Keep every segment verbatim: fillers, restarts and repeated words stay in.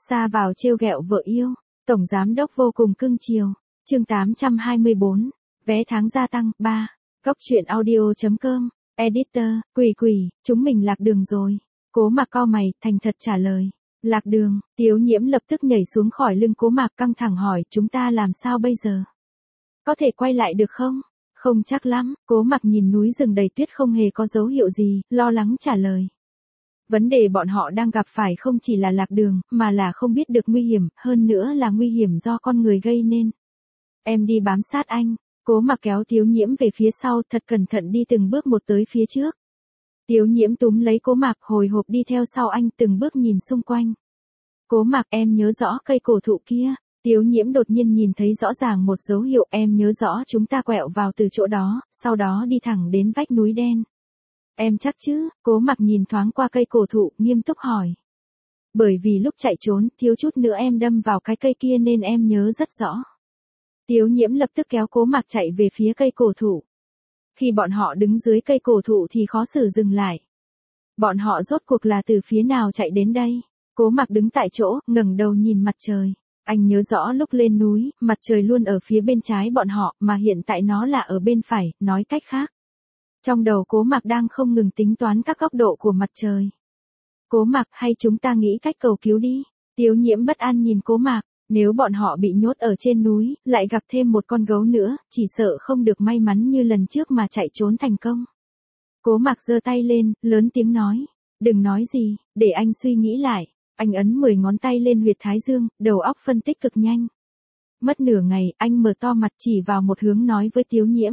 Ra vào trêu ghẹo vợ yêu, tổng giám đốc vô cùng cưng chiều. Chương tám trăm hai mươi bốn, vé tháng gia tăng. ba. Góc truyện audio chấm com. Editor, Quỷ quỷ, chúng mình lạc đường rồi. Cố Mạc cau mày, thành thật trả lời. Lạc đường. Tiếu Nhiễm lập tức nhảy xuống khỏi lưng Cố Mạc, căng thẳng hỏi, chúng ta làm sao bây giờ? Có thể quay lại được không? Không chắc lắm. Cố Mạc nhìn núi rừng đầy tuyết không hề có dấu hiệu gì, lo lắng trả lời. Vấn đề bọn họ đang gặp phải không chỉ là lạc đường, mà là không biết được nguy hiểm, hơn nữa là nguy hiểm do con người gây nên. Em đi bám sát anh. Cố Mạc kéo Tiếu Nhiễm về phía sau, thật cẩn thận đi từng bước một tới phía trước. Tiếu Nhiễm túm lấy Cố Mạc, hồi hộp đi theo sau anh, từng bước nhìn xung quanh. Cố Mạc, em nhớ rõ cây cổ thụ kia. Tiếu Nhiễm đột nhiên nhìn thấy rõ ràng một dấu hiệu, em nhớ rõ chúng ta quẹo vào từ chỗ đó, sau đó đi thẳng đến vách núi đen. Em chắc chứ? Cố Mạc nhìn thoáng qua cây cổ thụ, nghiêm túc hỏi. Bởi vì lúc chạy trốn, thiếu chút nữa em đâm vào cái cây kia nên em nhớ rất rõ. Tiếu Nhiễm lập tức kéo Cố Mạc chạy về phía cây cổ thụ. Khi bọn họ đứng dưới cây cổ thụ thì khó xử dừng lại. Bọn họ rốt cuộc là từ phía nào chạy đến đây? Cố Mạc đứng tại chỗ, ngẩng đầu nhìn mặt trời. Anh nhớ rõ lúc lên núi, mặt trời luôn ở phía bên trái bọn họ, mà hiện tại nó là ở bên phải, nói cách khác. Trong đầu Cố Mạc đang không ngừng tính toán các góc độ của mặt trời. Cố Mạc, hay chúng ta nghĩ cách cầu cứu đi? Tiếu Nhiễm bất an nhìn Cố Mạc, nếu bọn họ bị nhốt ở trên núi, lại gặp thêm một con gấu nữa, chỉ sợ không được may mắn như lần trước mà chạy trốn thành công. Cố Mạc giơ tay lên, lớn tiếng nói, đừng nói gì, để anh suy nghĩ lại. Anh ấn mười ngón tay lên huyệt thái dương, đầu óc phân tích cực nhanh. Mất nửa ngày, anh mở to mặt chỉ vào một hướng nói với Tiếu Nhiễm.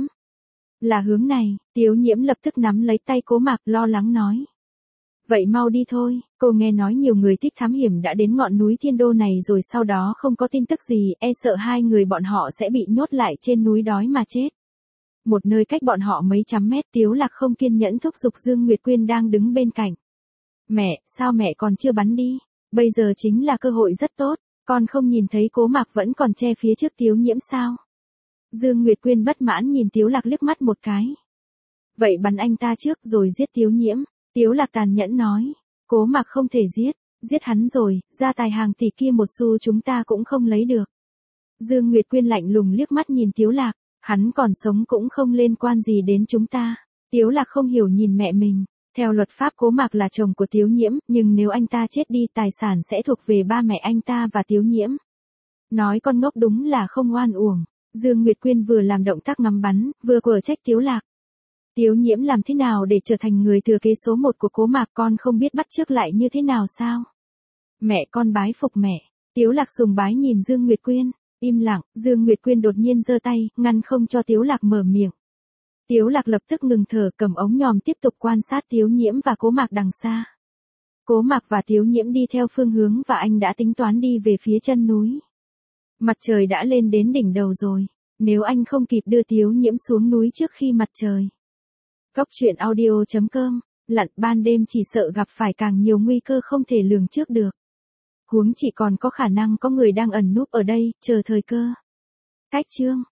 Là hướng này. Tiếu Nhiễm lập tức nắm lấy tay Cố Mạc, lo lắng nói. Vậy mau đi thôi, cô nghe nói nhiều người thích thám hiểm đã đến ngọn núi Thiên Đô này rồi sau đó không có tin tức gì, e sợ hai người bọn họ sẽ bị nhốt lại trên núi đói mà chết. Một nơi cách bọn họ mấy trăm mét. Tiếu Lạc không kiên nhẫn thúc giục Dương Nguyệt Quyên đang đứng bên cạnh. Mẹ, sao mẹ còn chưa bắn đi? Bây giờ chính là cơ hội rất tốt, con không nhìn thấy Cố Mạc vẫn còn che phía trước Tiếu Nhiễm sao? Dương Nguyệt Quyên bất mãn nhìn Tiếu Lạc liếc mắt một cái. Vậy bắn anh ta trước rồi giết Tiếu Nhiễm. Tiếu Lạc tàn nhẫn nói. Cố Mạc không thể giết, giết hắn rồi, gia tài hàng tỷ kia một xu chúng ta cũng không lấy được. Dương Nguyệt Quyên lạnh lùng liếc mắt nhìn Tiếu Lạc, hắn còn sống cũng không liên quan gì đến chúng ta. Tiếu Lạc không hiểu nhìn mẹ mình. Theo luật pháp Cố Mạc là chồng của Tiếu Nhiễm, nhưng nếu anh ta chết đi tài sản sẽ thuộc về ba mẹ anh ta và Tiếu Nhiễm. Nói con ngốc đúng là không oan uổng. Dương Nguyệt Quyên vừa làm động tác ngắm bắn, vừa quở trách Tiếu Lạc. Tiếu Nhiễm làm thế nào để trở thành người thừa kế số một của Cố Mạc, con không biết bắt chước lại như thế nào sao? Mẹ, con bái phục mẹ. Tiếu Lạc sùng bái nhìn Dương Nguyệt Quyên. Im lặng. Dương Nguyệt Quyên đột nhiên giơ tay, ngăn không cho Tiếu Lạc mở miệng. Tiếu Lạc lập tức ngừng thở, cầm ống nhòm tiếp tục quan sát Tiếu Nhiễm và Cố Mạc đằng xa. Cố Mạc và Tiếu Nhiễm đi theo phương hướng và anh đã tính toán đi về phía chân núi. Mặt trời đã lên đến đỉnh đầu rồi, nếu anh không kịp đưa Tiếu Nhiễm xuống núi trước khi mặt trời. Góc truyện audio chấm com, lặn ban đêm chỉ sợ gặp phải càng nhiều nguy cơ không thể lường trước được. Huống chỉ còn có khả năng có người đang ẩn núp ở đây, chờ thời cơ. Cách chương